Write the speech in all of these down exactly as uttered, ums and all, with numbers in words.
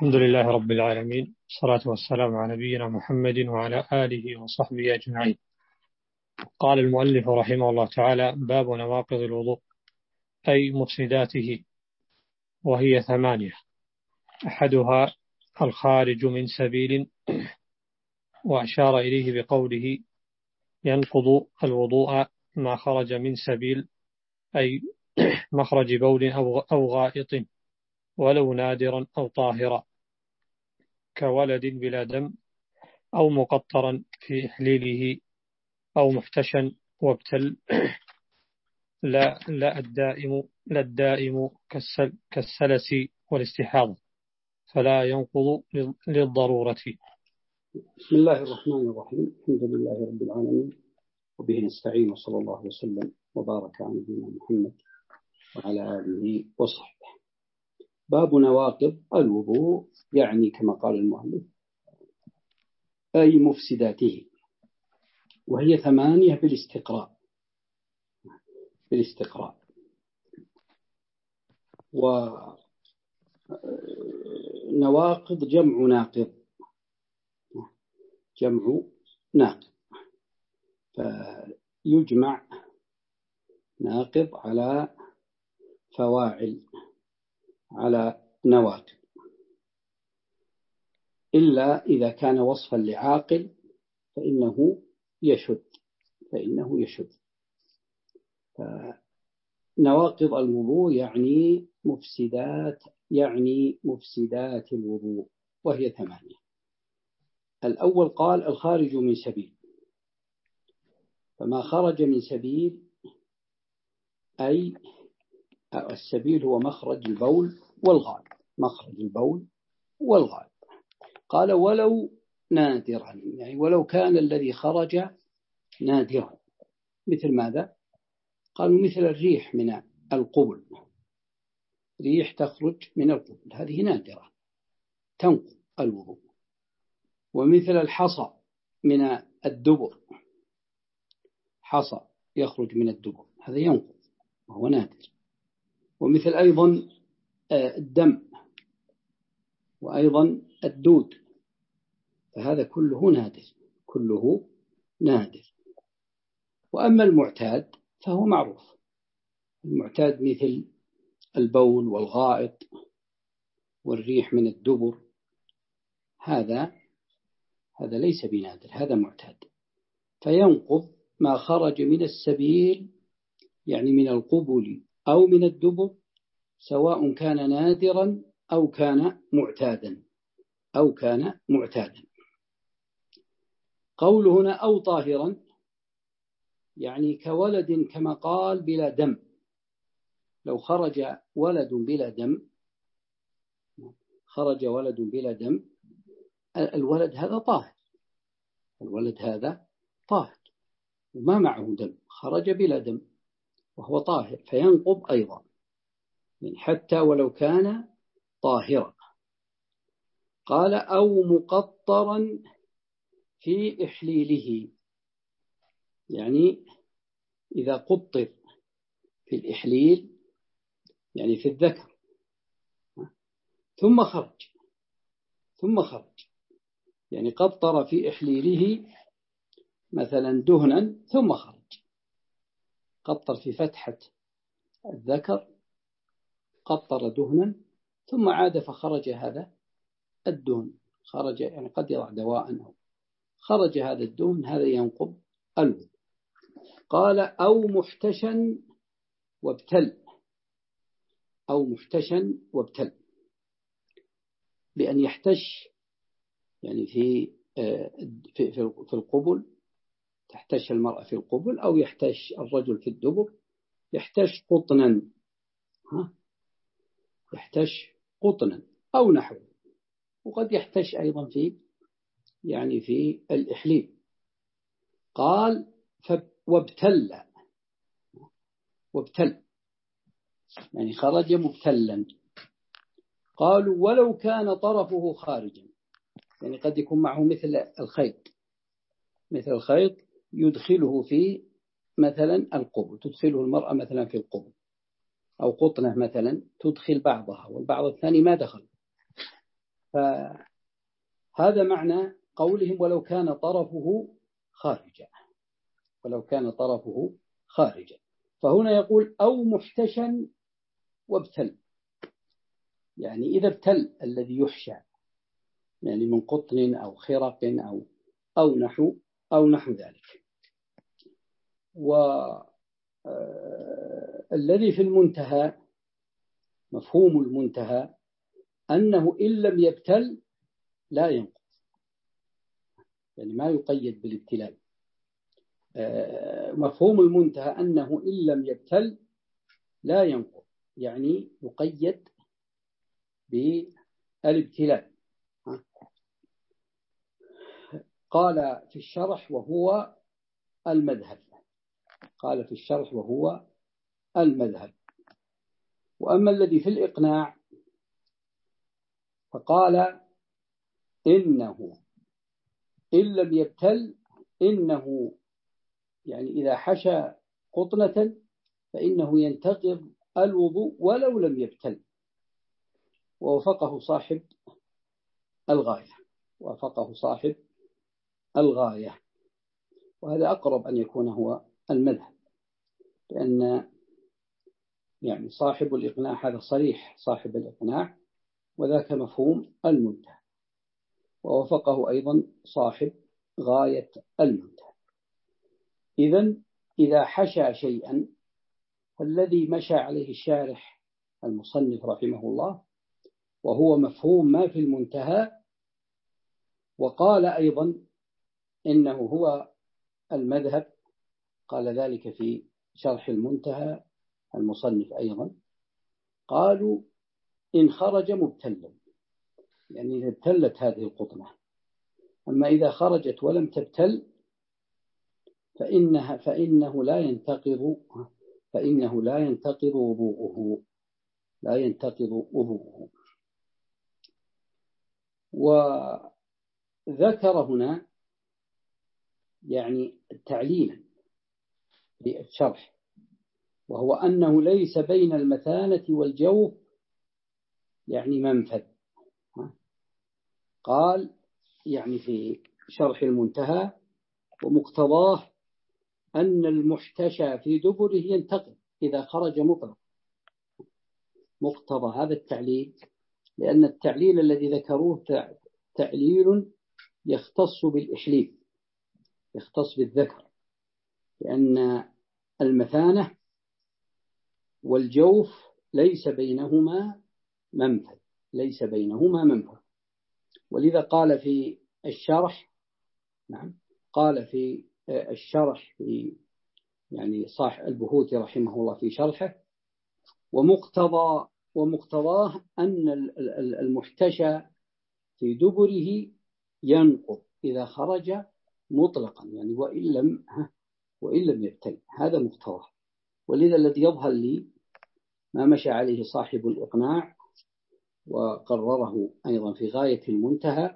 الحمد لله رب العالمين، والصلاة والسلام على نبينا محمد وعلى آله وصحبه أجمعين. قال المؤلف رحمه الله تعالى: باب نواقض الوضوء، أي مفسداته، وهي ثمانية. أحدها الخارج من سبيل، وأشار إليه بقوله: ينقض الوضوء ما خرج من سبيل، أي مخرج بول أو غائط، ولو نادرا أو طاهرا، كولد بلا دم، أو مقطرا في إحليله، أو محتشا وابتل، لا, لا الدائم لا الدائم كالسل كالسلس والاستحاضة، فلا ينقض للضرورة. بسم الله الرحمن الرحيم. الحمد لله رب العالمين، وبه نستعين، وصلى الله وسلم وبارك على نبينا محمد وعلى آله وصحبه. باب نواقض الوضوء، يعني كما قال المؤلف أي مفسداته، وهي ثمانية بالاستقراء بالاستقراء ونواقض جمع ناقض جمع ناقض فيجمع ناقض على فواعل على نواقض، إلا إذا كان وصفا لعاقل فإنه يشد فإنه يشد نواقض الوضوء يعني مفسدات يعني مفسدات الوضوء، وهي ثمانية. الأول قال الخارج من سبيل، فما خرج من سبيل أي السبيل هو مخرج البول والغائط مخرج البول والغائط. قال ولو نادرا، يعني ولو كان الذي خرج نادرا. مثل ماذا؟ قالوا مثل الريح من القبل، ريح تخرج من القبل هذه نادرة تنقض الوضوء. ومثل الحصى من الدبر، حصى يخرج من الدبر هذا ينقض وهو نادر. ومثل أيضا الدم، وأيضا الدود، فهذا كله نادر كله نادر. وأما المعتاد فهو معروف، المعتاد مثل البول والغائط والريح من الدبر، هذا هذا ليس بنادر، هذا معتاد. فينقض ما خرج من السبيل، يعني من القبل أو من الدبر، سواء كان نادرا أو كان معتادا أو كان معتادا. قول هنا أو طاهرا، يعني كولد كما قال بلا دم. لو خرج ولد بلا دم خرج ولد بلا دم الولد هذا طاهر الولد هذا طاهر وما معه دم، خرج بلا دم وهو طاهر، فينقض أيضا، يعني حتى ولو كان طاهرا. قال أو مقطرا في إحليله، يعني إذا قطر في الإحليل يعني في الذكر ثم خرج ثم خرج يعني قطر في إحليله مثلا دهنا ثم خرج، قطر في فتحة الذكر قطر دهنا ثم عاد فخرج هذا الدهن، خرج يعني قد يضع دواء أو خرج هذا الدهن، هذا ينقض الوضوء. قال أو محتشا وابتل أو محتشا وابتل، بأن يحتش يعني في في في القبل، تحتش المرأة في القبل، أو يحتش الرجل في الدبر، يحتش قطنا ها يحتش قطنا أو نحوه، وقد يحتش أيضا في يعني في الإحليل. قال وابتل وابتل يعني خرج مبتلا. قالوا ولو كان طرفه خارجا، يعني قد يكون معه مثل الخيط مثل الخيط يدخله في مثلا القبل، تدخله المرأة مثلا في القبل، أو قطنة مثلا تدخل بعضها والبعض الثاني ما دخل، فهذا معنى قولهم ولو كان طرفه خارجا، ولو كان طرفه خارجا. فهنا يقول أو محتشا وابتل، يعني إذا ابتل الذي يحشى يعني من قطن أو خرق أو أو نحو أو نحو ذلك. والذي في المنتهى مفهوم المنتهى أنه إن لم يبتل لا ينقض، يعني ما يقيد بالابتلاء. مفهوم المنتهى أنه إن لم يبتل لا ينقض، يعني يقيد بالابتلاء. قال في الشرح وهو المذهب، قال في الشرح وهو المذهب. وأما الذي في الإقناع فقال إنه إن لم يبتل، إنه يعني إذا حشى قطنة فإنه ينتقض الوضوء ولو لم يبتل. ووفقه صاحب الغاية، وفقه صاحب الغاية، وهذا أقرب أن يكون هو المذهب، لأن يعني صاحب الإقناع هذا صريح صاحب الإقناع، وذاك مفهوم المنتهى. ووفقه أيضا صاحب غاية المنتهى. إذن إذا حشى شيئا فالذي مشى عليه الشارح المصنف رحمه الله وهو مفهوم ما في المنتهى. وقال أيضا إنه هو المذهب، قال ذلك في شرح المنتهى المصنف أيضا. قالوا إن خرج مبتلا، يعني إذا ابتلت هذه القطنة. أما إذا خرجت ولم تبتل فإنها فإنه لا ينتقض فإنه لا ينتقض وضوءه، لا ينتقض وضوءه. وذكر هنا يعني تعليلا للشرح، وهو أنه ليس بين المثانة والجوف يعني منفذ. قال يعني في شرح المنتهى ومقتضاه أن المحتشى في دبره ينتقض إذا خرج مطلق. مقتضى هذا التعليل، لأن التعليل الذي ذكروه تعليل يختص بالإحليل، يختص بالذكر، لأن المثانة والجوف ليس بينهما منفذ، ليس بينهما منفذ. ولذا قال في الشرح، نعم قال في الشرح في يعني صاحب البهوتي رحمه الله في شرحه ومقتضى ومقتضاه أن المحتشى في دبره ينقض إذا خرج مطلقا، يعني وإن لم وإن لم يبتل. هذا مقتضاه. ولذا الذي يظهر لي ما مشى عليه صاحب الإقناع وقرره أيضا في غاية المنتهى،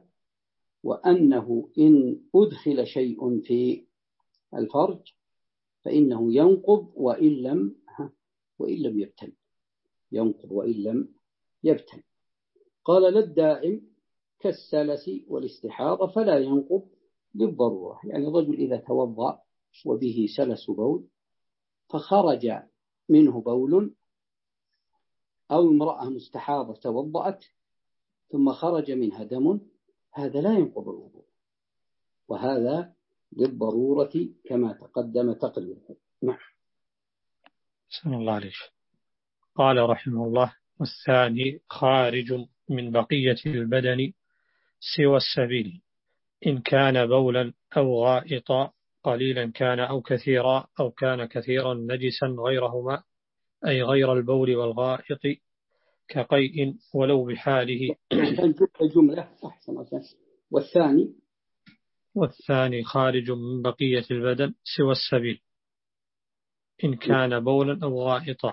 وأنه إن أدخل شيء في الفرج فإنه ينقض وإن لم وإن لم يبتل، ينقض وإن لم يبتل. قال لا الدائم كالسلس والاستحاضة فلا ينقض للضرورة، يعني الرجل إذا توضأ وبه سلس بول فخرج منه بول، أو امرأة مستحاضة توضأت ثم خرج منها دم، هذا لا ينقض الوضوء، وهذا للضرورة كما تقدم تقريبا. نعم. بسم الله عليك. قال رحمه الله: والثاني خارج من بقية البدن سوى السبيل، إن كان بولا أو غائطا قليلا كان أو كثيرا، أو كان كثيرا نجسا غيرهما، أي غير البول والغائط، كقيء ولو بحاله. الجملة أحسن. والثاني والثاني خارج من بقية البدن سوى السبيل، إن كان بولا أو غائطا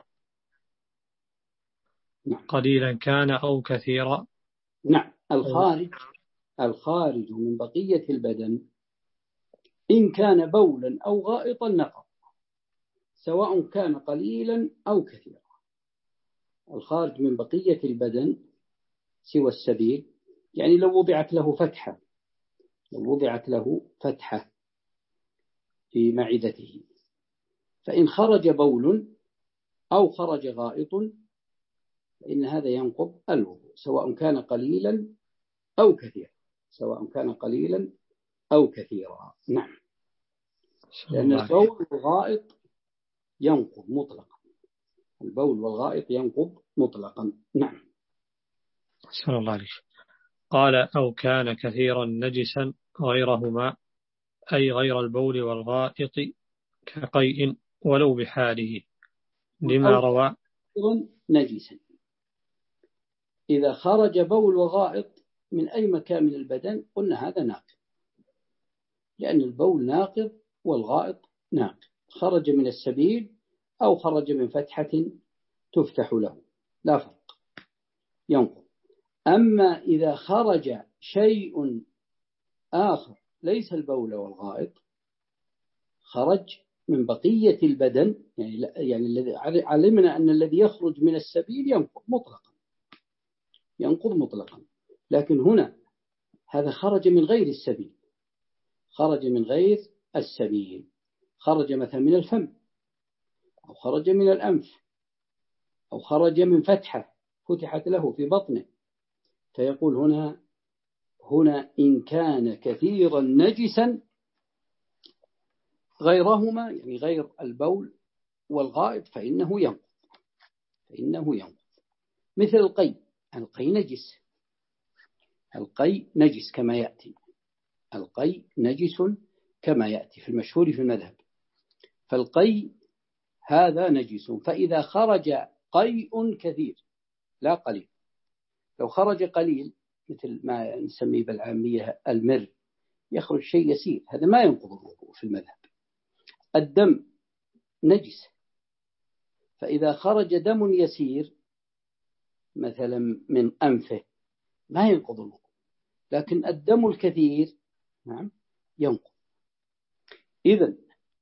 قليلا كان أو كثيرا. نعم. الخارج الخارج من بقية البدن إن كان بولا أو غائطا نقض، سواء كان قليلا أو كثيرا. الخارج من بقية البدن سوى السبيل يعني لو وضعت له فتحة لو وضعت له فتحة في معدته، فإن خرج بول أو خرج غائط فإن هذا ينقض الوضوء، سواء كان قليلا أو كثيرا سواء كان قليلا أو كثيرا. نعم. لأن البول والغائط ينقض مطلقا البول والغائط ينقض مطلقا. نعم. صلى الله عليه. قال أو كان كثيرا نجسا غيرهما، أي غير البول والغائط كقيء ولو بحاله، لما روى نجسا. إذا خرج بول وغائط من أي مكان من البدن قلنا هذا ناقض، لأن البول ناقض والغائط ناقض، خرج من السبيل أو خرج من فتحة تفتح له لا فرق، ينقض. أما إذا خرج شيء آخر ليس البول والغائط، خرج من بقية البدن، يعني يعني الذي علمنا أن الذي يخرج من السبيل ينقض مطلقا ينقض مطلقا لكن هنا هذا خرج من غير السبيل خرج من غير السبيل خرج مثلا من الفم أو خرج من الأنف أو خرج من فتحة فتحت له في بطنه، فيقول هنا هنا إن كان كثيرا نجسا غيرهما، يعني غير البول والغائط، فإنه ينقض فإنه ينقض مثل القي. القي نجس القي نجس كما يأتي القي نجس كما يأتي في المشهور في المذهب، فالقي هذا نجس. فإذا خرج قيء كثير لا قليل، لو خرج قليل مثل ما نسميه بالعامية المر، يخرج شيء يسير، هذا ما ينقض الوضوء في المذهب. الدم نجس، فإذا خرج دم يسير مثلا من أنفه ما ينقض الوضوء، لكن الدم الكثير نعم ينقض. إذن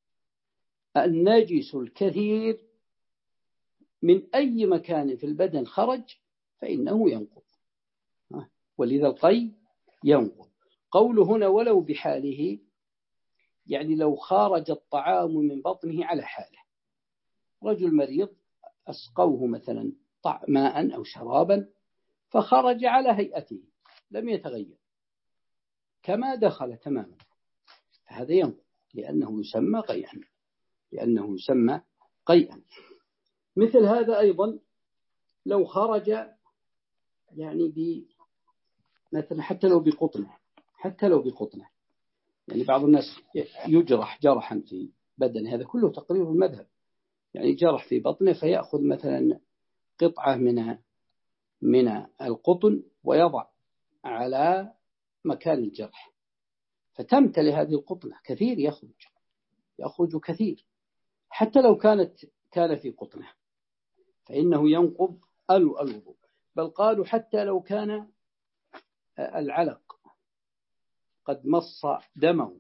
النجس الكثير من أي مكان في البدن خرج فإنه ينقض، ولذا القي ينقض. قول هنا ولو بحاله، يعني لو خرج الطعام من بطنه على حاله، رجل مريض أسقوه مثلا ماء أو شرابا فخرج على هيئته لم يتغير كما دخل تماما، فهذا ينقض لأنه يسمى قيئا لأنه يسمى قيئا. مثل هذا أيضا لو خرج يعني ب مثلا حتى لو بقطنه حتى لو بقطنه يعني بعض الناس يجرح جرحا في بدن، هذا كله تقرير المذهب، يعني جرح في بطنه فيأخذ مثلا قطعة من من القطن ويضع على مكان الجرح فتمتلئ هذه القطنة، كثير يخرج يخرج كثير حتى لو كانت كان في قطنه فإنه ينقض الوضوء. بل قالوا حتى لو كان العلق قد مص دمه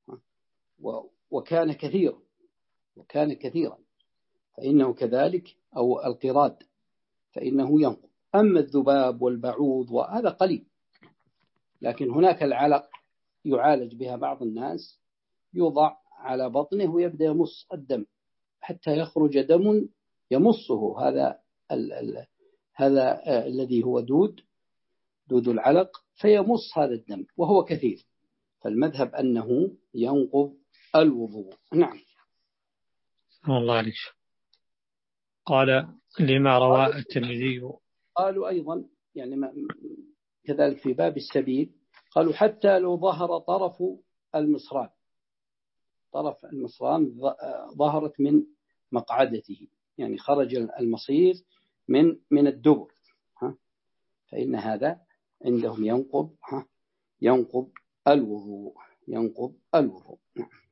وكان كثيرا وكان كثيرا فإنه كذلك، أو القراد فإنه ينقض. أما الذباب والبعوض وهذا قليل، لكن هناك العلق يعالج بها بعض الناس، يوضع على بطنه ويبدأ يمص الدم حتى يخرج دم يمصه، هذا ال ال هذا الذي هو دود دود العلق، فيمص هذا الدم وهو كثير، فالمذهب أنه ينقض الوضوء. نعم. الله عليك. قال لما روى الترمذي. قالوا أيضا يعني كذلك في باب السبيل، قالوا حتى لو ظهر طرف المصران طرف المصران ظهرت من مقعدته، يعني خرج المصير من من الدبر، ها فإن هذا عندهم ينقض ها ينقض الوضوء ينقض الوضوء.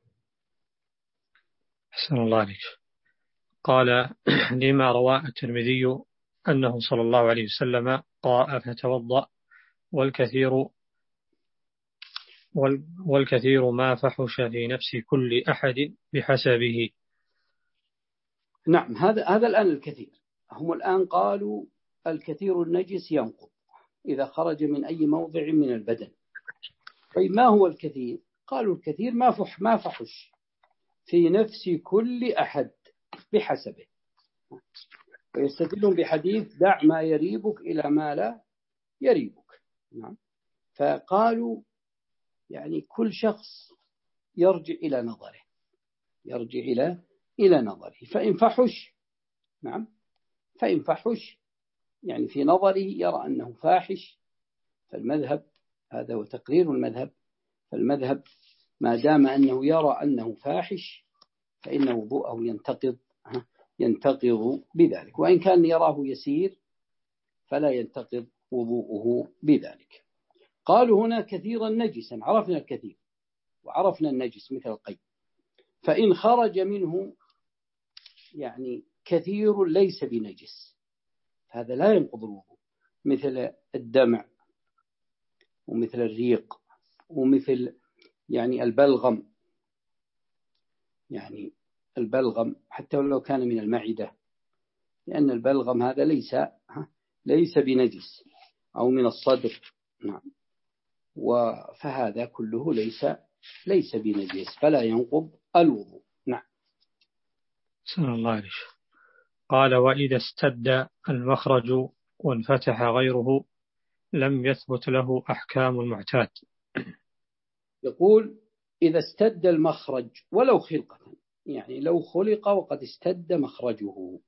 أحسن الله عليك. قال لما روى الترمذي أنه صلى الله عليه وسلم قاء فتوضأ والكثير والكثير ما فحش في نفس كل أحد بحسبه. نعم، هذا هذا الآن الكثير، هم الآن قالوا الكثير النجس ينقض، إذا خرج من أي موضع من البدن. طيب ما هو الكثير؟ قالوا الكثير ما فح ما فحش في نفس كل أحد بحسبه. ويستدلون بحديث دع ما يريبك إلى ما لا يريبك. نعم. فقالوا يعني كل شخص يرجع إلى نظره، يرجع إلى إلى نظره. فإن فحش، نعم، فإن فحش يعني في نظره يرى أنه فاحش، فالمذهب هذا هو تقرير المذهب، فالمذهب ما دام أنه يرى أنه فاحش فإن وضوءه ينتقض ينتقض بذلك، وإن كان يراه يسير فلا ينتقض وضوءه بذلك. قالوا هنا كثيرا نجسا، عرفنا الكثير وعرفنا النجس مثل القيء. فإن خرج منه يعني كثير ليس بنجس هذا لا ينقض الوضوء، مثل الدمع ومثل الريق ومثل يعني البلغم، يعني البلغم حتى ولو كان من المعدة، لأن البلغم هذا ليس ليس بنجس، أو من الصدر. نعم. فهذا كله ليس ليس بنجس فلا ينقض الوضوء. نعم. سنة الله عليه. قال وإذا استد المخرج وانفتح غيره لم يثبت له أحكام المعتاد. يقول إذا استد المخرج ولو خلقة، يعني لو خلق وقد استد مخرجه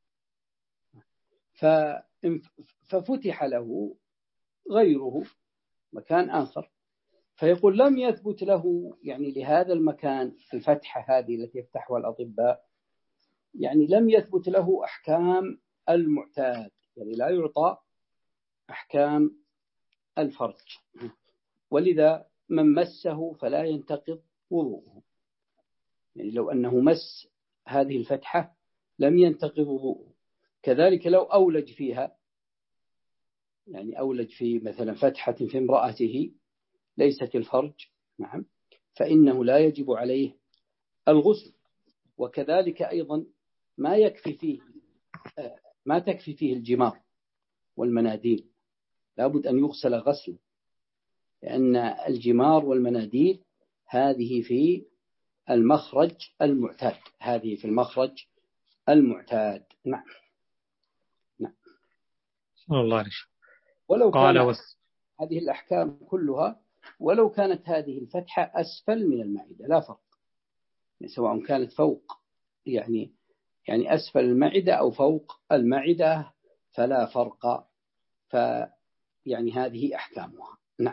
ففتح له غيره مكان آخر، فيقول لم يثبت له يعني لهذا المكان الفتحة هذه التي يفتحها الأطباء، يعني لم يثبت له أحكام المعتاد، يعني لا يعطى أحكام الفرج، ولذا من مسه فلا ينتقض وضوءه. يعني لو أنه مس هذه الفتحة لم ينتقض وضوءه. كذلك لو أولج فيها، يعني أولج في مثلا فتحة في امرأته ليست الفرج، نعم، فإنه لا يجب عليه الغسل. وكذلك أيضا ما يكفي فيه ما تكفي فيه الجمار والمناديل، لابد أن يغسل غسلا، لأن الجمار والمناديل هذه في المخرج المعتاد، هذه في المخرج المعتاد. نعم. نعم. الله عليه. ولو قال كان وس... هذه الأحكام كلها ولو كانت هذه الفتحة أسفل من المعدة لا فرق، يعني سواء كانت فوق يعني يعني أسفل المعدة أو فوق المعدة فلا فرق، فيعني هذه أحكامها. نعم.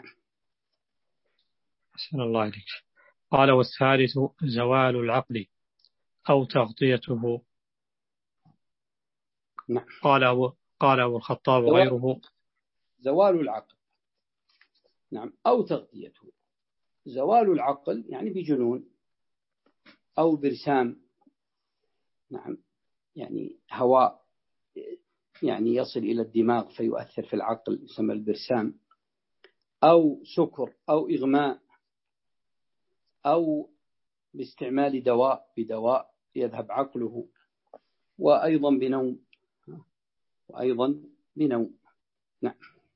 أحسن الله عليك. قال والثالث زوال العقل أو تغطيته. نعم. قال أبو قال أبو الخطاب زوال, وغيره زوال العقل، نعم، أو تغطيته. زوال العقل يعني بجنون أو برسام، نعم، يعني هواء يعني يصل إلى الدماغ فيؤثر في العقل يسمى البرسام، أو سكر أو إغماء، أو باستعمال دواء بدواء يذهب عقله، وأيضا بنوم وأيضا بنوم. نعم.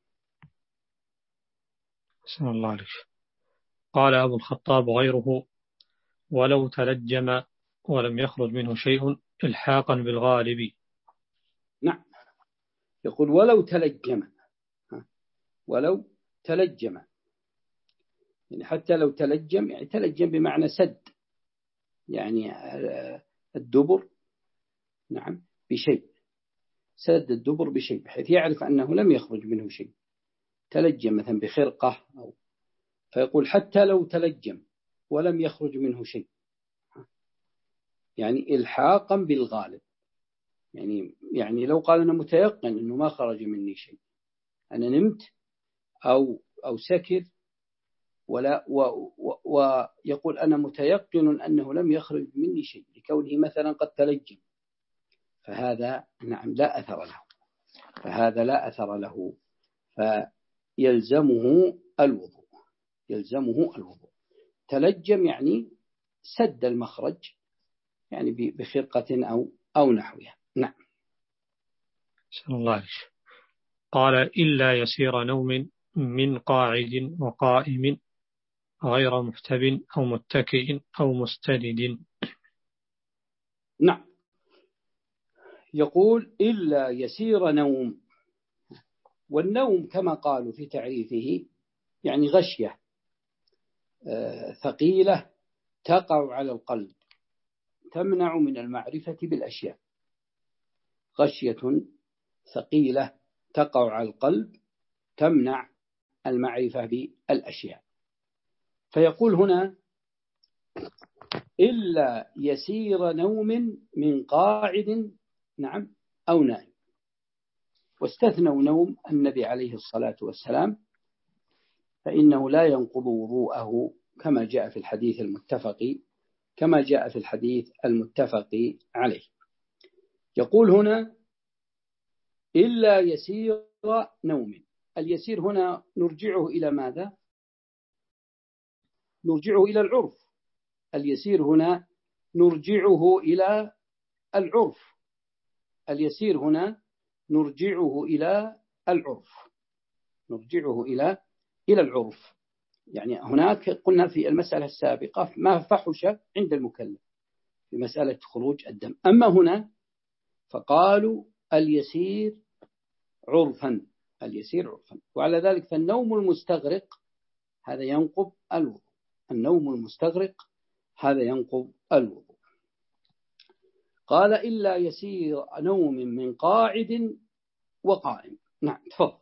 أحسن الله عليك. قال أبو الخطاب وغيره ولو تلجم ولم يخرج منه شيء إلحاقا بالغالب. نعم. يقول ولو تلجم، ولو تلجم يعني حتى لو تلجم، يعني تلجم بمعنى سد يعني الدبر، نعم، بشيء، سد الدبر بشيء بحيث يعرف أنه لم يخرج منه شيء، تلجم مثلا بخرقة أو، فيقول حتى لو تلجم ولم يخرج منه شيء، يعني إلحاقا بالغالب، يعني يعني لو قال أنا متيقن أنه ما خرج مني شيء، أنا نمت أو أو سكر ولا ويقول أنا متيقن أنه لم يخرج مني شيء لكونه مثلا قد تلجم، فهذا نعم لا أثر له، فهذا لا أثر له فيلزمه الوضوء، يلزمه الوضوء. تلجم يعني سد المخرج يعني بخرقة أو أو نحوها. نعم. الله عليك. قال إلا يسير نوم من قاعد وقائم غير محتب أو متكئ أو مستند. نعم. يقول إلا يسير نوم، والنوم كما قالوا في تعريفه يعني غشية ثقيلة تقع على القلب تمنع من المعرفة بالأشياء. غشية ثقيلة تقع على القلب تمنع المعرفة بالأشياء. فيقول هنا إلا يسير نوم من قاعد نعم أو نائم، واستثنوا نوم النبي عليه الصلاة والسلام فإنه لا ينقض وضوءه كما جاء في الحديث المتفق كما جاء في الحديث المتفق عليه. يقول هنا إلا يسير نوم. اليسير هنا نرجعه إلى ماذا؟ نرجعه إلى العرف. اليسير هنا نرجعه إلى العرف. اليسير هنا نرجعه إلى العرف. نرجعه إلى إلى العرف. يعني هناك قلنا في المسألة السابقة ما فحش عند المكلف في مسألة خروج الدم، أما هنا فقالوا اليسير عرفا. اليسير عرفا. وعلى ذلك فالنوم المستغرق هذا ينقض الوضوء. النوم المستغرق هذا ينقض الوضوء. قال إلا يسير نوم من قاعد وقائم. نعم تفضل.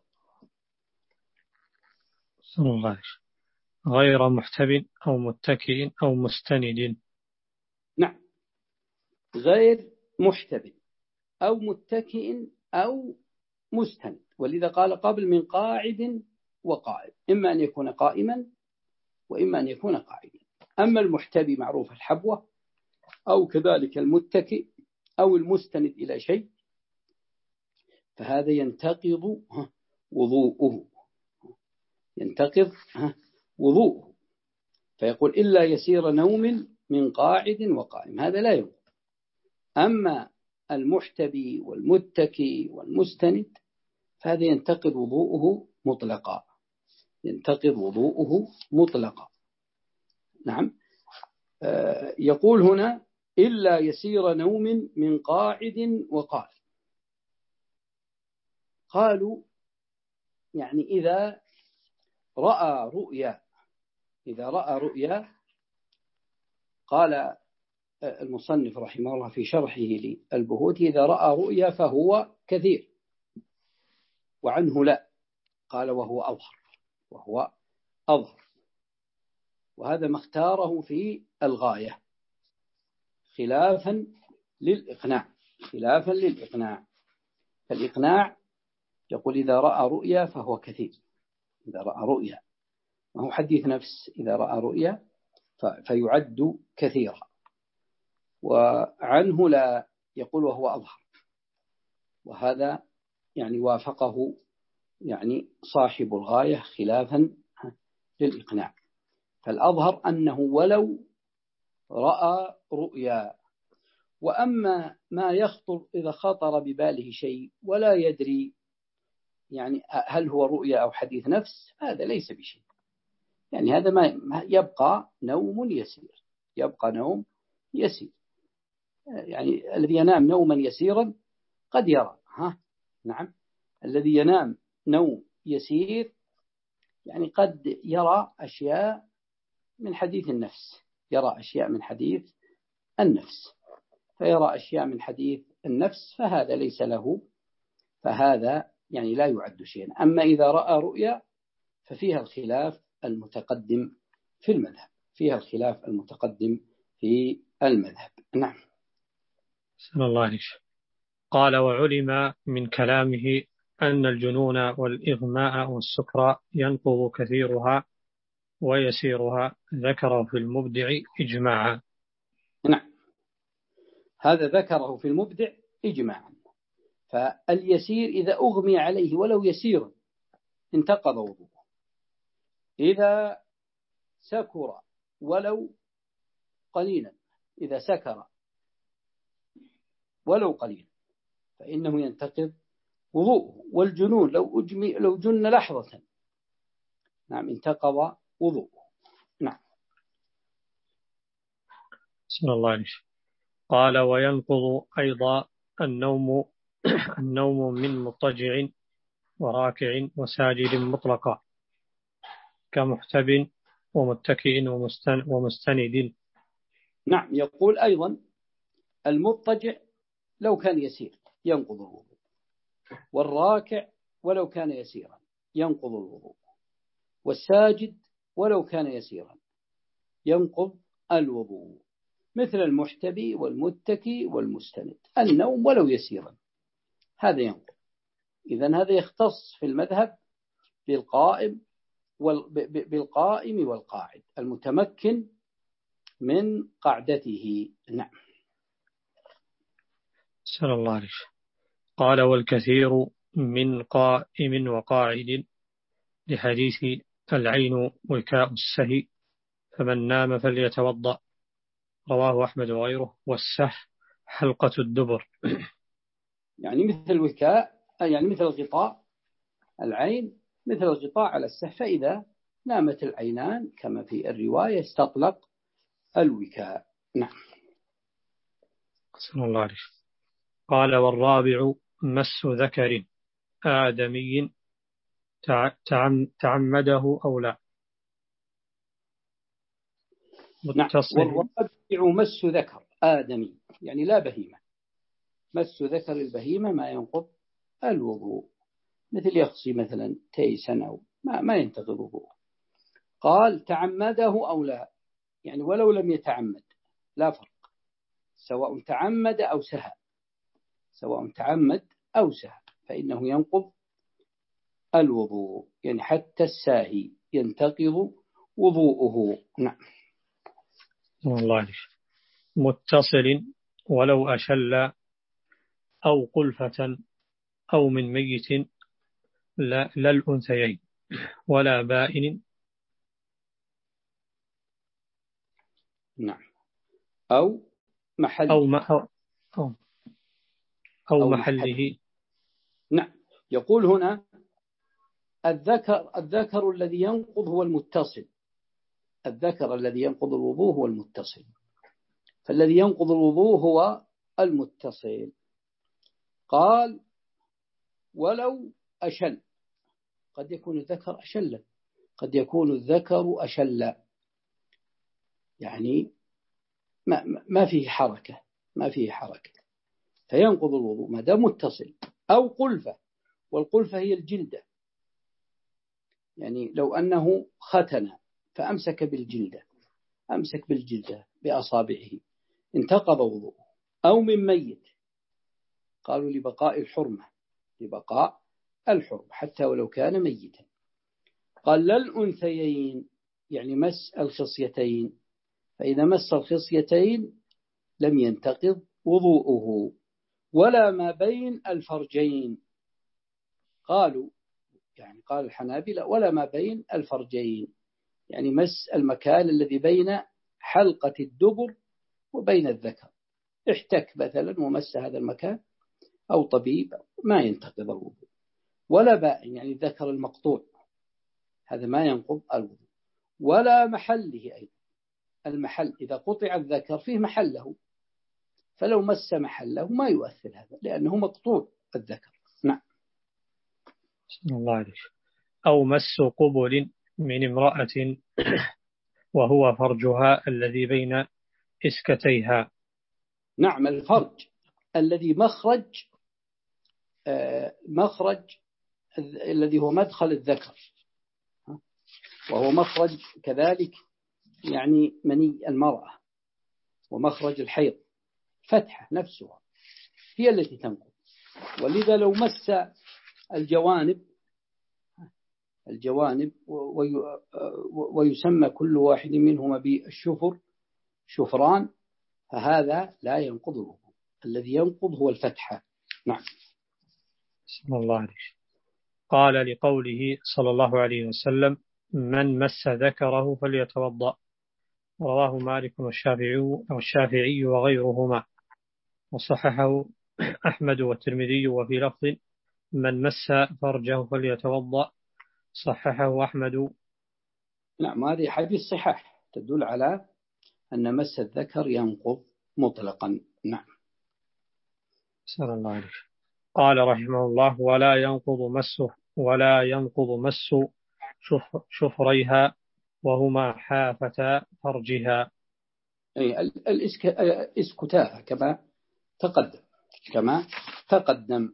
صلى الله عليه وسلم. غير محتب أو متكئ أو مستند. نعم غير محتب أو متكئ أو مستند، ولذا قال قبل من قاعد وقائم، إما أن يكون قائما وإما أن يكون قاعدا. أما المحتبي معروف الحبوة، أو كذلك المتكئ أو المستند إلى شيء، فهذا ينتقض وضوءه ينتقض وضوءه. فيقول إلا يسير نوم من قاعد وقائم، هذا لا ينقض. أما المحتبي والمتكي والمستند فهذا ينتقض وضوءه مطلقا ينتقض وضوءه مطلقا. نعم. آه يقول هنا إلا يسير نوم من قاعد وقائم. قالوا يعني إذا رأى رؤيا إذا رأى رؤيا قال المصنف رحمه الله في شرحه للبهوت إذا رأى رؤيا فهو كثير، وعنه لا، قال وهو أظهر وهو أظهر وهذا ما اختاره في الغاية خلافا للإقناع خلافا للإقناع فالإقناع يقول إذا رأى رؤيا فهو كثير. إذا رأى رؤيا ما هو حديث نفس، إذا رأى رؤيا فيعد كثيرا. وعنه لا، يقول وهو أظهر، وهذا يعني وافقه يعني صاحب الغاية خلافا للإقناع. فالأظهر أنه ولو رأى رؤيا. وأما ما يخطر إذا خطر بباله شيء ولا يدري يعني هل هو رؤيا أو حديث نفس، هذا ليس بشيء، يعني هذا ما يبقى نوم يسير يبقى نوم يسير يعني الذي ينام نوما يسيرا قد يرى ها نعم الذي ينام نوم يسير يعني قد يرى أشياء من حديث النفس يرى أشياء من حديث النفس فيرى أشياء من حديث النفس فهذا ليس له، فهذا يعني لا يعد شيئا. أما إذا رأى رؤيا ففيها الخلاف المتقدم في المذهب فيها الخلاف المتقدم في المذهب. نعم. صلى الله عليه وسلم. قال وعلم من كلامه أن الجنون والإغماء والسكر ينقض كثيرها ويسيرها، ذكره في المبدع إجماعا. نعم هذا ذكره في المبدع إجماعا. فاليسير إذا أغمي عليه ولو يسير انتقض وضوءه. إذا سكر ولو قليلا إذا سكر ولو قليلا فإنه ينتقض وضوءه. والجنون لو أجمي لو جن لحظة نعم انتقض وضوءه. نعم. بسم الله عليك. قال وينقض أيضا النوم النوم من مضطجع وراكع وساجد مطلقا كمحتب ومتكئ ومستند. نعم. يقول أيضا المضطجع لو كان يسير ينقض الوضوء، والراكع ولو كان يسيرا ينقض الوضوء، والساجد ولو كان يسيرا ينقض الوضوء، مثل المحتبي والمتكي والمستند. النوم ولو يسيرا هذا ينقض. إذن هذا يختص في المذهب بالقائم بالقائم والقاعد المتمكن من قعدته. نعم. سأل الله عليك. قال والكثير من قائم وقاعد لحديث العين وكاء السهي فمن نام فليتوضأ، رواه أحمد وغيره. والسه حلقة الدبر. يعني مثل الوكاء، يعني مثل الغطاء، العين مثل الغطاء على السه، فإذا نامت العينان كما في الرواية استطلق الوكاء. نعم. صلى الله عليه. قال والرابع مس ذكر آدمي تعمده أو لا. نعم. والرابع مس ذكر آدمي يعني لا بهيمة. مس ذكر البهيمة ما ينقض الوضوء، مثل يخصي مثلا تيسا أو ما, ما ينتقض الوضوء. قال تعمده أو لا، يعني ولو لم يتعمد لا فرق، سواء تعمد أو سهى، سواء تعمد أو سهى فإنه ينقض الوضوء، يعني حتى الساهي ينتقض وضوءه. نعم. الله عليك. متصل ولو أشل أو قلفة أو من ميت لا, لا الأنثيين ولا بائن. نعم. أو محل أو, ما أو, أو, أو, أو محله محل. نعم. يقول هنا الذكر الذكر الذي ينقض هو المتصل. الذكر الذي ينقض الوضوء هو المتصل، فالذي ينقض الوضوء هو المتصل. قال ولو أشل، قد يكون الذكر أشل، قد يكون الذكر أشل، يعني ما, ما فيه حركة، ما فيه حركة فينقض الوضوء ما دام متصل. أو قلفة، والقلفة هي الجلدة، يعني لو أنه ختن فأمسك بالجلدة، أمسك بالجلدة بأصابعه انتقض وضوءه. أو من ميت، قالوا لبقاء الحرمة، لبقاء الحرمة حتى ولو كان ميتا. قال لا الأنثيين، يعني مس الخصيتين، فإذا مس الخصيتين لم ينتقض وضوءه. ولا ما بين الفرجين، قالوا يعني قال الحنابلة ولا ما بين الفرجين، يعني مس المكان الذي بين حلقة الدبر وبين الذكر، احتك مثلا ومس هذا المكان أو طبيب ما ينتقض الوضوء. ولا بائن يعني الذكر المقطوع، هذا ما ينقض الوضوء. ولا محله أيضا، المحل إذا قطع الذكر فيه محله، فلو مس محله ما يؤثر هذا لأنه مقطوع الذكر. نعم. بسم الله عليك. أو مس قبل من امرأة وهو فرجها الذي بين إسكتيها. نعم. الفرج الذي مخرج مخرج الذي هو مدخل الذكر، وهو مخرج كذلك يعني مني المرأة، ومخرج الحيض فتحة نفسها هي التي تنقض. ولذا لو مس الجوانب الجوانب ويسمى كل واحد منهما بالشفر شفران، فهذا لا ينقض الوضوء، الذي ينقض هو الفتحة. نعم. بسم الله عليك. قال لقوله صلى الله عليه وسلم من مس ذكره فليتوضأ، رواه مالك والشافعي والشافعي وغيرهما، وصححه أحمد والترمذي. وفي لفظ من مس فرجه فليتوضأ، صححه أحمد نعم، هذه حديث صحاح تدل على أن مس الذكر ينقض مطلقا. نعم. سلام الله عليك. قال رحمه الله: ولا ينقض مسه ولا ينقض مس شف شفريها وهما حافة فرجها. أي الإسكتاء كما تقدم كما تقدم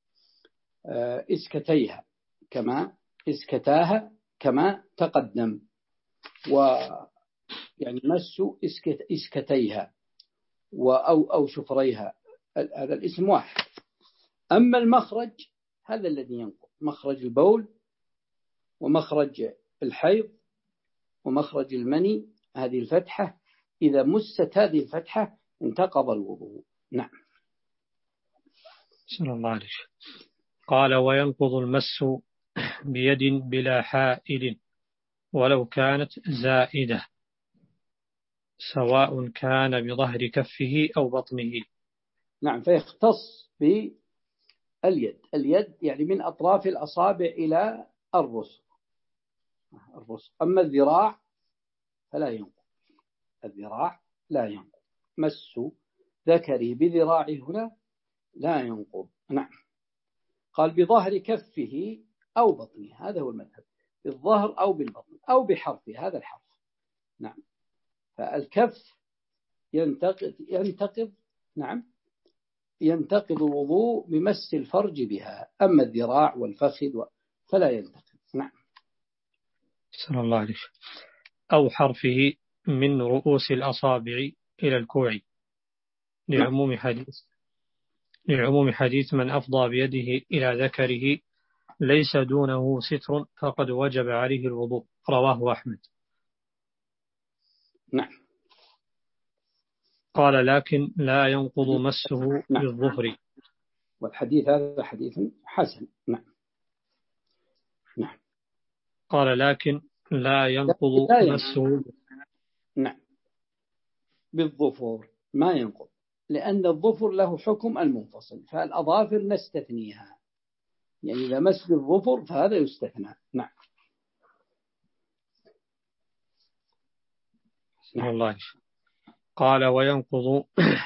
إسكتيها كما إسكتاها كما تقدم، ويعني مس إسكت إسكتيها أو أو شفريها، هذا الاسم واحد. أما المخرج هذا الذي ينقض، مخرج البول ومخرج الحيض ومخرج المني، هذه الفتحة إذا مست هذه الفتحة انتقض الوضوء. نعم. سلام الله عليك. قال: وينقض المس بيد بلا حائل ولو كانت زائدة، سواء كان بظهر كفه أو بطنه. نعم، فيختص باليد، اليد يعني من أطراف الأصابع إلى الرسغ. أما الذراع فلا ينقض، الذراع لا ينقض، مس ذكره بذراعه هنا لا ينقض. نعم. قال بظهر كفه أو بطنه، هذا هو المذهب، بالظهر أو بالبطن أو بحرفه، هذا الحرف. نعم. فالكف ينتقض ينتقض نعم ينتقض الوضوء بمس الفرج بها، أما الذراع والفخذ فلا ينتقض. نعم. صلى الله عليه. أو حرفه من رؤوس الأصابع إلى الكوع، لعموم حديث لعموم حديث من أفضى بيده إلى ذكره ليس دونه ستر فقد وجب عليه الوضوء، رواه أحمد. نعم. قال: لكن لا ينقض مسه نعم. بالظهر. والحديث هذا حديث حسن. نعم. نعم. قال: لكن لا ينقض لا ينقض. مسه. نعم. بالظفر ما ينقض، لأن الظفر له حكم المنفصل، فالأظافر نستثنيها، يعني إذا مس بالظفر فهذا يستثنى. نعم. الله. قال: وينقض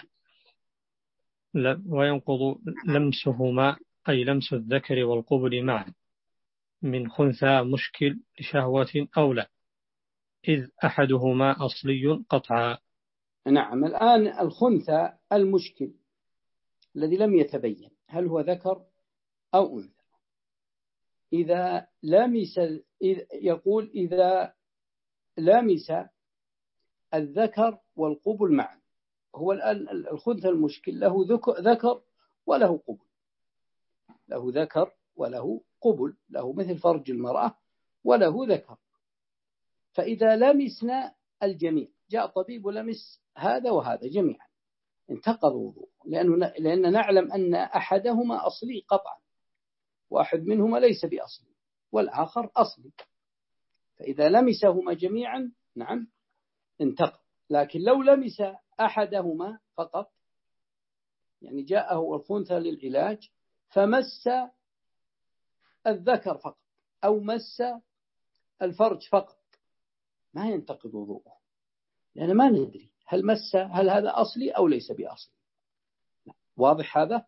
وينقض لمسهما، أي لمس الذكر والقبل معا، من خنثى مشكل لشهوة أو لا، إذ أحدهما أصلي قطعا. نعم. الآن الخنثى المشكل الذي لم يتبين هل هو ذكر أو أنثى، إذا لمس يقول إذا لمس الذكر والقبل معا، هو الآن الخنثى المشكل له ذكر وله قبل، له ذكر وله قبل، له مثل فرج المرأة وله ذكر. فإذا لمسنا الجميع، جاء طبيب ولمس هذا وهذا جميعا، انتقض وضوء، لأنه لأن نعلم أن أحدهما أصلي قطعا، واحد منهما ليس بأصلي والآخر أصلي، فإذا لمسهما جميعا نعم انتقض. لكن لو لمس أحدهما فقط، يعني جاءه الخنثى للعلاج فمس الذكر فقط أو مس الفرج فقط، ما ينتقض وضوءه، لأن ما ندري هل مس هل هذا أصلي أو ليس بأصلي. واضح هذا؟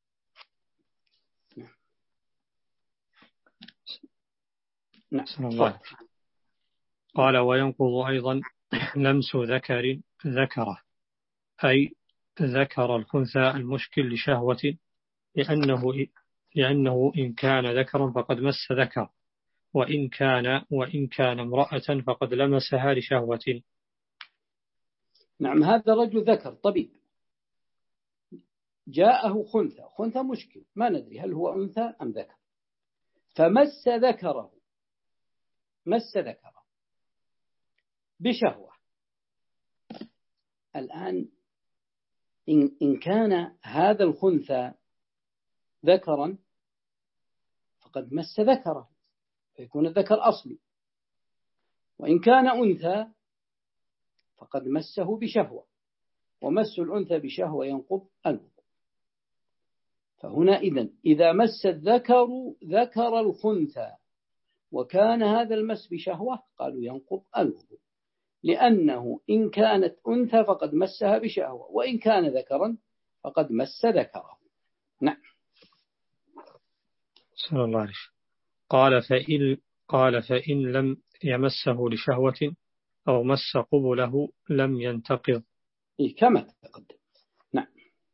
نعم. الله. قال: وينقض أيضا لمس ذكر ذكره، أي ذكر الخنثى المشكل لشهوة، لأنه لأنه إن كان ذكرا فقد مس ذكر، وإن كان وإن كان امرأة فقد لمسها لشهوة. نعم. هذا رجل ذكر طبيب، جاءه خنثى، خنثى مشكل ما ندري هل هو أنثى أم ذكر، فمس ذكره مس ذكره بشهوة. الآن إن, إن كان هذا الخنثى ذكرا فقد مس ذكره فيكون الذكر أصلي، وإن كان أنثى فقد مسه بشهوة، ومس الأنثى بشهوة ينقض الوضوء. فهنا إذن إذا مس الذكر ذكر الخنثى وكان هذا المس بشهوة قالوا ينقض الوضوء، لأنه إن كانت أنثى فقد مسها بشهوة، وإن كان ذكرا فقد مس ذكره. نعم. صلى الله عليه. قال فإن قال فإن لم يمسه لشهوة أو مس قبله لم ينتقض. إيه كما تقدم. نعم.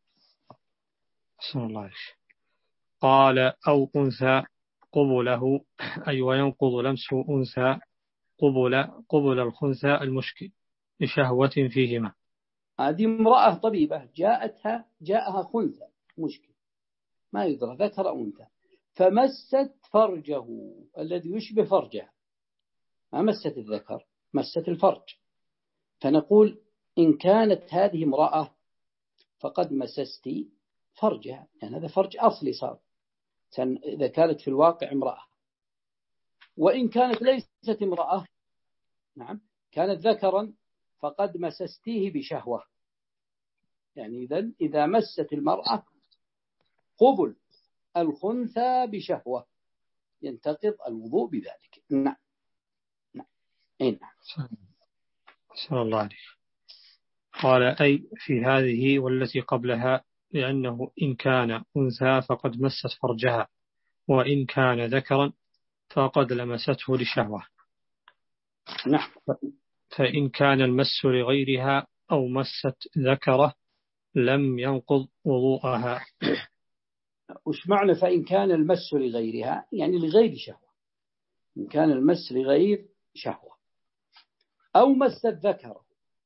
صلى الله عليه. قال أو أنثى قبله، أي وينقض لمس أنثى قبل قبل الخنثى المشكل لشهوة فيهما. هذه امرأة طبيبة جاءتها جاءها خنثى مشكل ما يدرى ذكر أو أنثى، فمست فرجه الذي يشبه فرجها، ما مست الذكر، مست الفرج. فنقول إن كانت هذه امرأة فقد مسست فرجها، يعني هذا فرج أصلي صار إذا كانت في الواقع امرأة. وإن كانت ليست امرأة، نعم، كانت ذكرا فقد مسستيه بشهوة. يعني إذن إذا مست المرأة قبل الخنثى بشهوة ينتقض الوضوء بذلك. نعم. نعم. إيه نعم. صلى الله عليه. قال أي في هذه والتي قبلها، لأنه إن كان أنثى فقد مست فرجها، وإن كان ذكرا فقد لمسته لشهوة. نعم. فإن كان المس لغيرها أو مست ذكره لم ينقض وضوءها. وش معنى فإن كان المس لغيرها؟ يعني لغير شهوة. إن كان المس لغير شهوة أو مست ذكره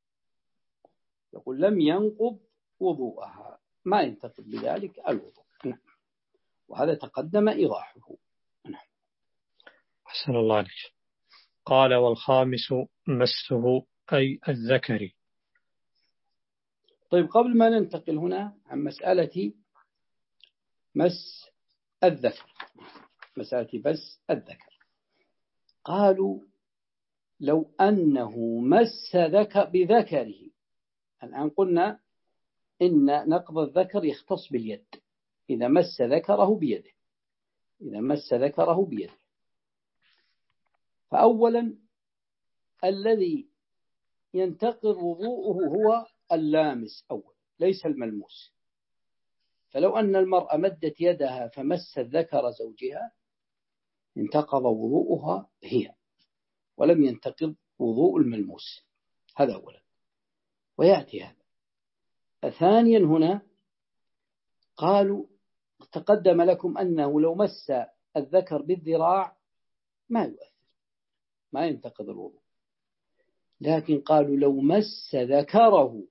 يقول لم ينقض وضوءها، ما ينتقض بذلك الوضوء. نعم. وهذا تقدم إيضاحه. نعم. أحسن الله عليك. قال والخامس مسه أي الذكري. طيب قبل ما ننتقل هنا عن مسألة مس الذكر، مسألة بس الذكر، قالوا لو أنه مس ذكر بذكره. الآن قلنا إن نقض الذكر يختص باليد، إذا مس ذكره بيده، إذا مس ذكره بيده. فأولا الذي ينتقض وضوءه هو اللامس أول، ليس الملموس. فلو أن المرأة مدت يدها فمست ذكر زوجها انتقض وضوءها هي، ولم ينتقض وضوء الملموس. هذا أولا. ويأتي هذا. ثانيا هنا قالوا تقدم لكم أنه لو مس الذكر بالذراع ما يؤثر، ما ينتقض الوضوء. لكن قالوا لو مس ذكره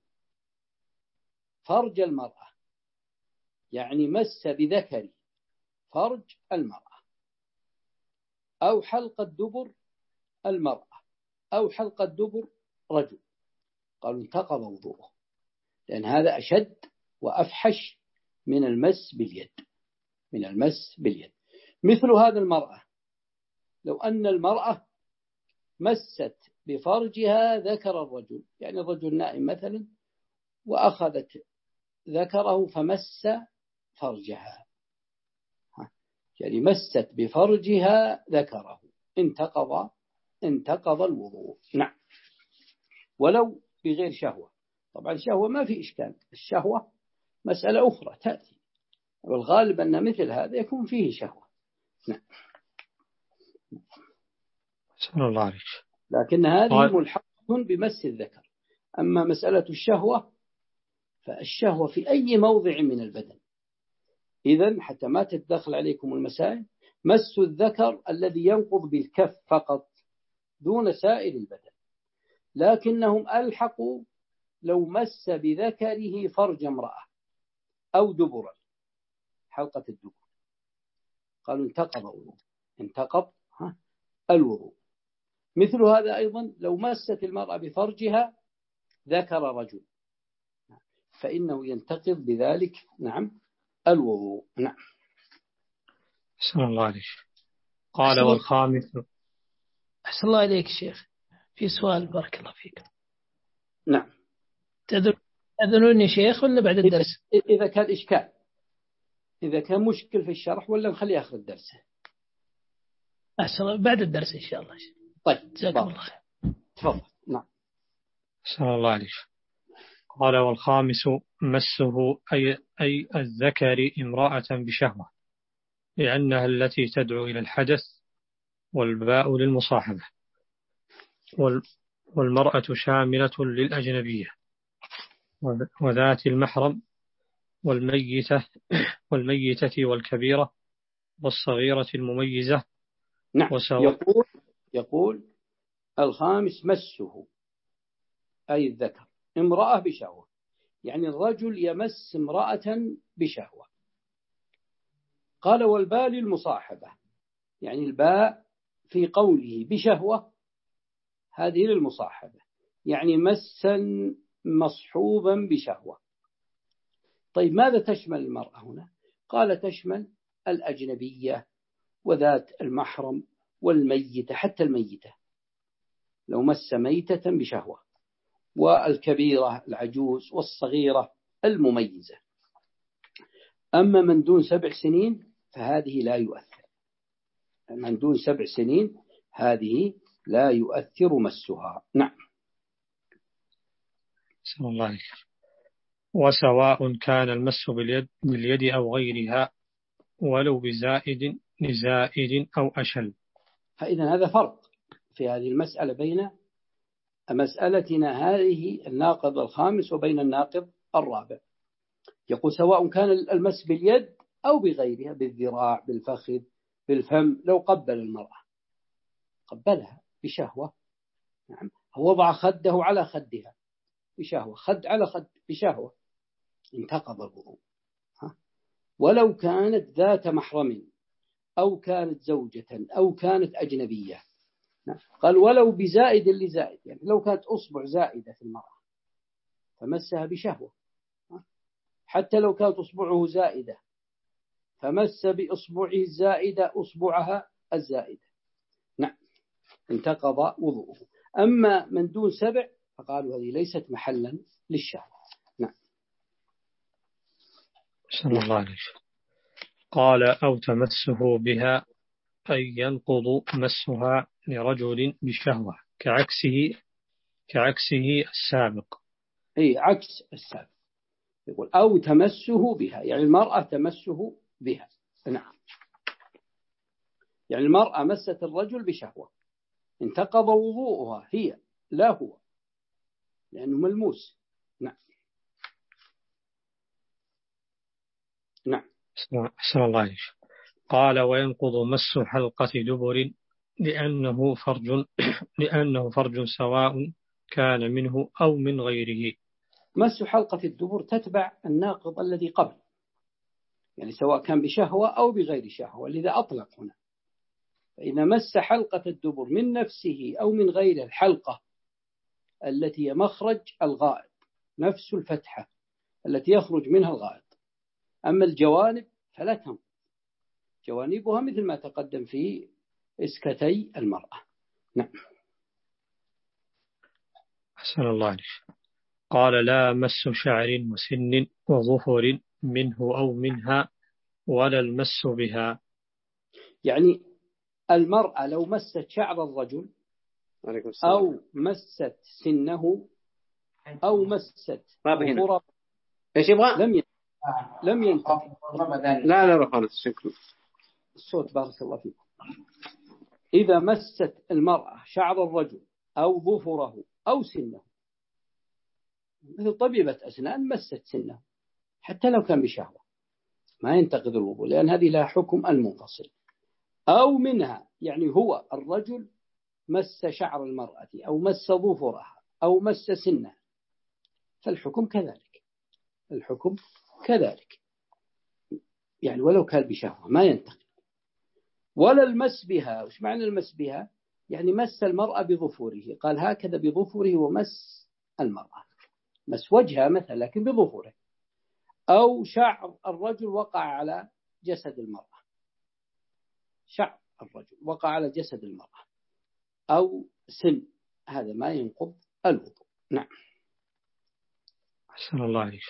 فرج المرأة، يعني مس بذكر فرج المرأة أو حلقة دبر المرأة أو حلقة دبر رجل، قالوا انتقض وضوءه، لأن هذا أشد وأفحش من المس باليد، من المس باليد. مثل هذا المرأة، لو أن المرأة مست بفرجها ذكر الرجل، يعني الرجل نائم مثلا وأخذت ذكره فمس فرجها، يعني مست بفرجها ذكره، انتقض انتقض الوضوء. نعم. ولو بغير شهوة. طبعا الشهوة ما في إشكال، الشهوة مسألة أخرى تأتي، والغالب أن مثل هذا يكون فيه شهوة. نعم. صلى الله عليه. لكن هذه ملحقة بمس الذكر. أما مسألة الشهوة فالشهوة في أي موضع من البدن. إذن حتى ما تتدخل عليكم المسائل، مس الذكر الذي ينقض بالكف فقط دون سائر البدن. لكنهم ألحقوا لو مس بذكره فرج امرأة أو دبرا، حلقة الدبر، قالوا انتقض الوضوء، انتقض الوضوء. مثل هذا أيضا لو مست المرأة بفرجها ذكر رجل فإنه ينتقض بذلك نعم الوضوء. نعم. صلى الله عليه. قال والخامس. أحسن الله عليك شيخ، في سؤال بارك الله فيك. نعم. تأذنوني شيخ ولا بعد الدرس؟ إذا كان إشكال، إذا كان مشكل في الشرح ولا نخلي آخر الدرس. أحسن بعد الدرس إن شاء الله. طيب جزاكم الله خير. تفضل. نعم. أحسن الله عليك. قال والخامس مسه أي, أي الذكر امرأة بشهوة، لأنها التي تدعو إلى الحدث، والباء للمصاحبة، والمرأة شاملة للأجنبية وذات المحرم والميتة والميتة والكبيرة والصغيرة المميزة. نعم. يقول يقول الخامس مسه أي الذكر امرأة بشهوة، يعني الرجل يمس امرأة بشهوة. قال والباء للمصاحبة، يعني الباء في قوله بشهوة هذه للمصاحبة، يعني مسا مصحوبا بشهوة. طيب ماذا تشمل المرأة هنا؟ قال تشمل الأجنبية وذات المحرم والميتة، حتى الميتة لو مس ميتة بشهوة، والكبيرة العجوز والصغيرة المميزة. أما من دون سبع سنين فهذه لا يؤثر، من دون سبع سنين هذه لا يؤثر مسها. نعم. بسم الله عليك. وسواء كان المس باليد, باليد أو غيرها ولو بزائد لزائد أو أشل. فإذا هذا فرق في هذه المسألة بين مسألتنا هذه الناقض الخامس وبين الناقض الرابع. يقول سواء كان المس باليد أو بغيرها، بالذراع بالفخذ بالفم، لو قبل المرأة قبلها بشهوة، نعم، وضع خده على خدها بشهوة، خد على خد بشهوة، انتقض الوضوء. ولو كانت ذات محرم أو كانت زوجة أو كانت أجنبية. قال ولو بزائد لزائد، يعني لو كانت أصبع زائدة في المرأة فمسها بشهوة، حتى لو كانت أصبعه زائدة فمس بإصبعه الزائدة أصبعها الزائدة، نعم، انتقض وضوءه. أما من دون سبع فقالوا هذه ليست محلا للشهوة. نعم. بسم الله عليك. قال أو تمسه بها أي ينقض مسها لرجل بشهوة كعكسه كعكسه السابق. أي عكس السابق. يقول أو تمسه بها، يعني المرأة تمسه بها، نعم، يعني المرأة مست الرجل بشهوة انتقض وضوءها هي لا هو، لأنه ملموس. نعم. نعم. أحسن الله عليك. قال وينقض مس حلقة دبر لأنه فرج لأنه فرج سواء كان منه أو من غيره. مس حلقة الدبر تتبع الناقض الذي قبل، يعني سواء كان بشهوة أو بغير شهوة، لذا أطلق هنا. فإذا مس حلقة الدبر من نفسه أو من غيره، الحلقة التي هي مخرج الغائط، نفس الفتحة التي يخرج منها الغائط. أما الجوانب فلا تنقض، جوانبها مثل ما تقدم في إسكتي المرأة. نعم. أحسن الله عليك. قال لا مس شعر وسن وظفر منه أو منها ولا المس بها. يعني المرأة لو مست شعر الرجل أو مست سنه أو مست ظفره ايش يبغى؟ لم ي... لم ينتهي. لا لا لا خالص، شكرا. الصوت بارك الله فيك. إذا مست المرأة شعر الرجل أو ظفره أو سنه، مثل طبيبة أسنان مست سنه حتى لو كان بشهوة ما ينتقض الوضوء، لأن هذه لها حكم المنفصل. أو منها، يعني هو الرجل مس شعر المرأة أو مس ظفرها أو مس سنها، فالحكم كذلك، الحكم كذلك، يعني ولو كان بشهوة ما ينتقض. ولا المس بها. وش معنى المس بها؟ يعني مس المرأة بظفوره، قال هكذا بظفوره ومس المرأة، مس وجهها مثلا لكن بظفوره. أو شعر الرجل وقع على جسد المرأة، شعر الرجل وقع على جسد المرأة أو سن، هذا ما ينقض الوضوء. نعم. أحسن الله عليك.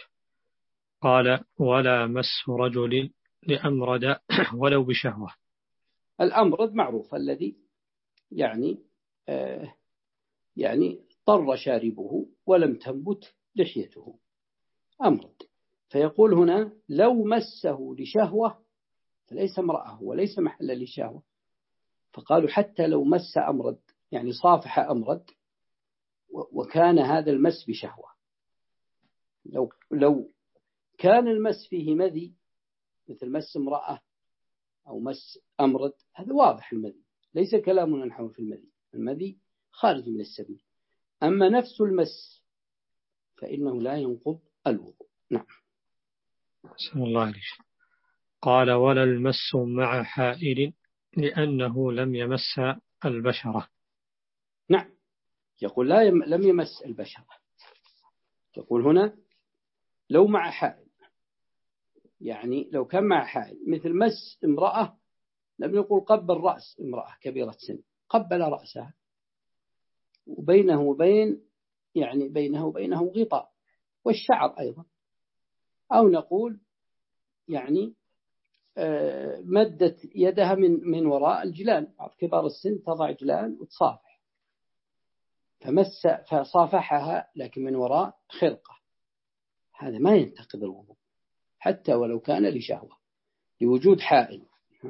قال ولا مس رجل لأمرد ولو بشهوة. الأمرد معروف الذي يعني آه يعني طر شاربه ولم تنبت لحيته أمرد. فيقول هنا لو مسه لشهوة فليس امرأة وليس محل لشهوة، فقالوا حتى لو مس أمرد يعني صافح أمرد وكان هذا المس بشهوة، لو لو كان المس فيه مذي مثل مس امرأة أو مس أمرد هذا واضح المذي، ليس كلامنا نحن في المذي، المذي خارج من السبيل. أما نفس المس فإنه لا ينقض الوضوء. نعم. أحسن الله عليك. قال ولا المس مع حائل لأنه لم يمس البشرة. نعم، يقول لا يم لم يمس البشرة. يقول هنا لو مع حائل، يعني لو كان مع حائل مثل مس امرأة، لم يقول قبل رأس امرأة كبيرة سن، قبل رأسها وبينه وبين يعني بينه وبينه غطاء والشعر أيضا، أو نقول يعني مدت يدها من من وراء الجلال، بعض كبار السن تضع جلال وتصافح، فمس فصافحها لكن من وراء خرقة، هذا ما ينتقض الوضوء حتى ولو كان لشهوة لوجود حائل.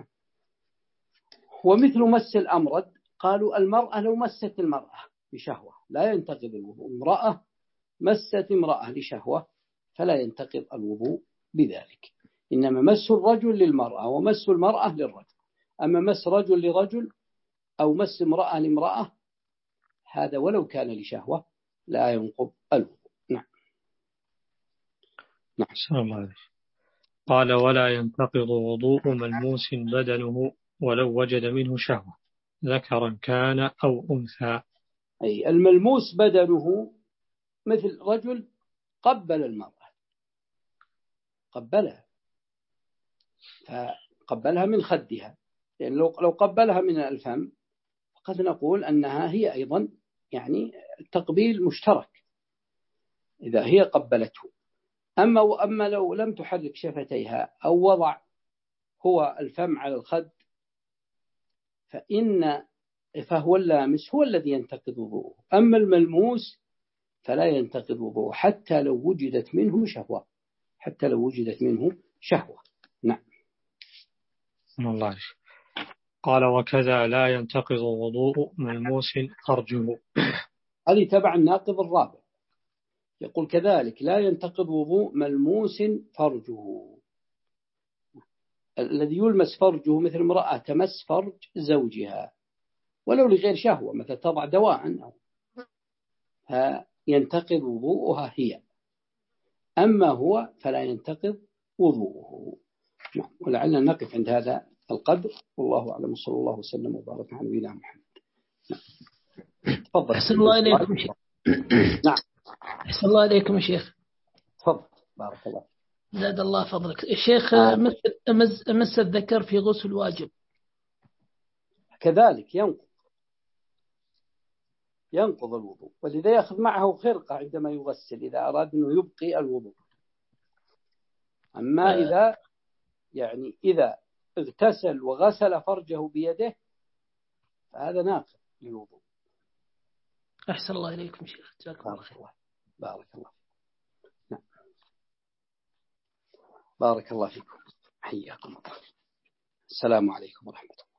ومثل مس الأمرد قالوا المرأة لو مست المرأة بشهوة لا ينتقض الوضوء، امرأة مست امرأة لشهوة فلا ينتقض الوضوء بذلك، إنما مس الرجل للمرأة ومس المرأة للرجل. أما مس رجل لرجل أو مس امرأة لامرأة هذا ولو كان لشهوة لا ينقض الوضوء. نعم. نعم. قال ولا ينتقض وضوء ملموس بدنه ولو وجد منه شهوة ذكرا كان أو أنثى. أي الملموس بدنه مثل رجل قبل المرأة، قبلها فقبلها من خدها، يعني لو لو قبلها من الفم قد نقول أنها هي أيضا يعني تقبيل مشترك إذا هي قبلته. أما وأما لو لم تحرك شفتيها أو وضع هو الفم على الخد فإن فهو اللامس هو الذي ينتقض وضوءه، أما الملموس فلا ينتقض وضوءه حتى لو وجدت منه شهوة، حتى لو وجدت منه شهوة. نعم. الله. قال وكذا لا ينتقض وضوء ملموس فرجه. هذه تبع الناقض الرابع، يقول كذلك لا ينتقض وضوء ملموس فرجه، الذي يلمس فرجه مثل امرأة تمس فرج زوجها ولو لغير شهوة مثل تضع دواء أو فينتقض وضوءها هي، أما هو فلا ينتقض وضوءه. نعم. ولعلنا نقف عند هذا القدر والله أعلم، صلى الله وسلم وبارك على نبينا محمد. تفضل. أحسن الله إليكم شيخ. نعم. أحسن الله إليكم شيخ. تفضل بارك الله. زاد الله فضلك. الشيخ آه. مس مس الذكر في غسل واجب كذلك ينقض ينقض الوضوء، ولذا يأخذ معه خرقة عندما يغسل إذا أراد أنه يبقي الوضوء. أما آه. إذا يعني إذا اغتسل وغسل فرجه بيده فهذا ناقض للوضوء. أحسن الله إليكم شيخ. بارك الله. بارك الله. نعم. بارك الله فيكم. حياكم الله. السلام عليكم ورحمة الله.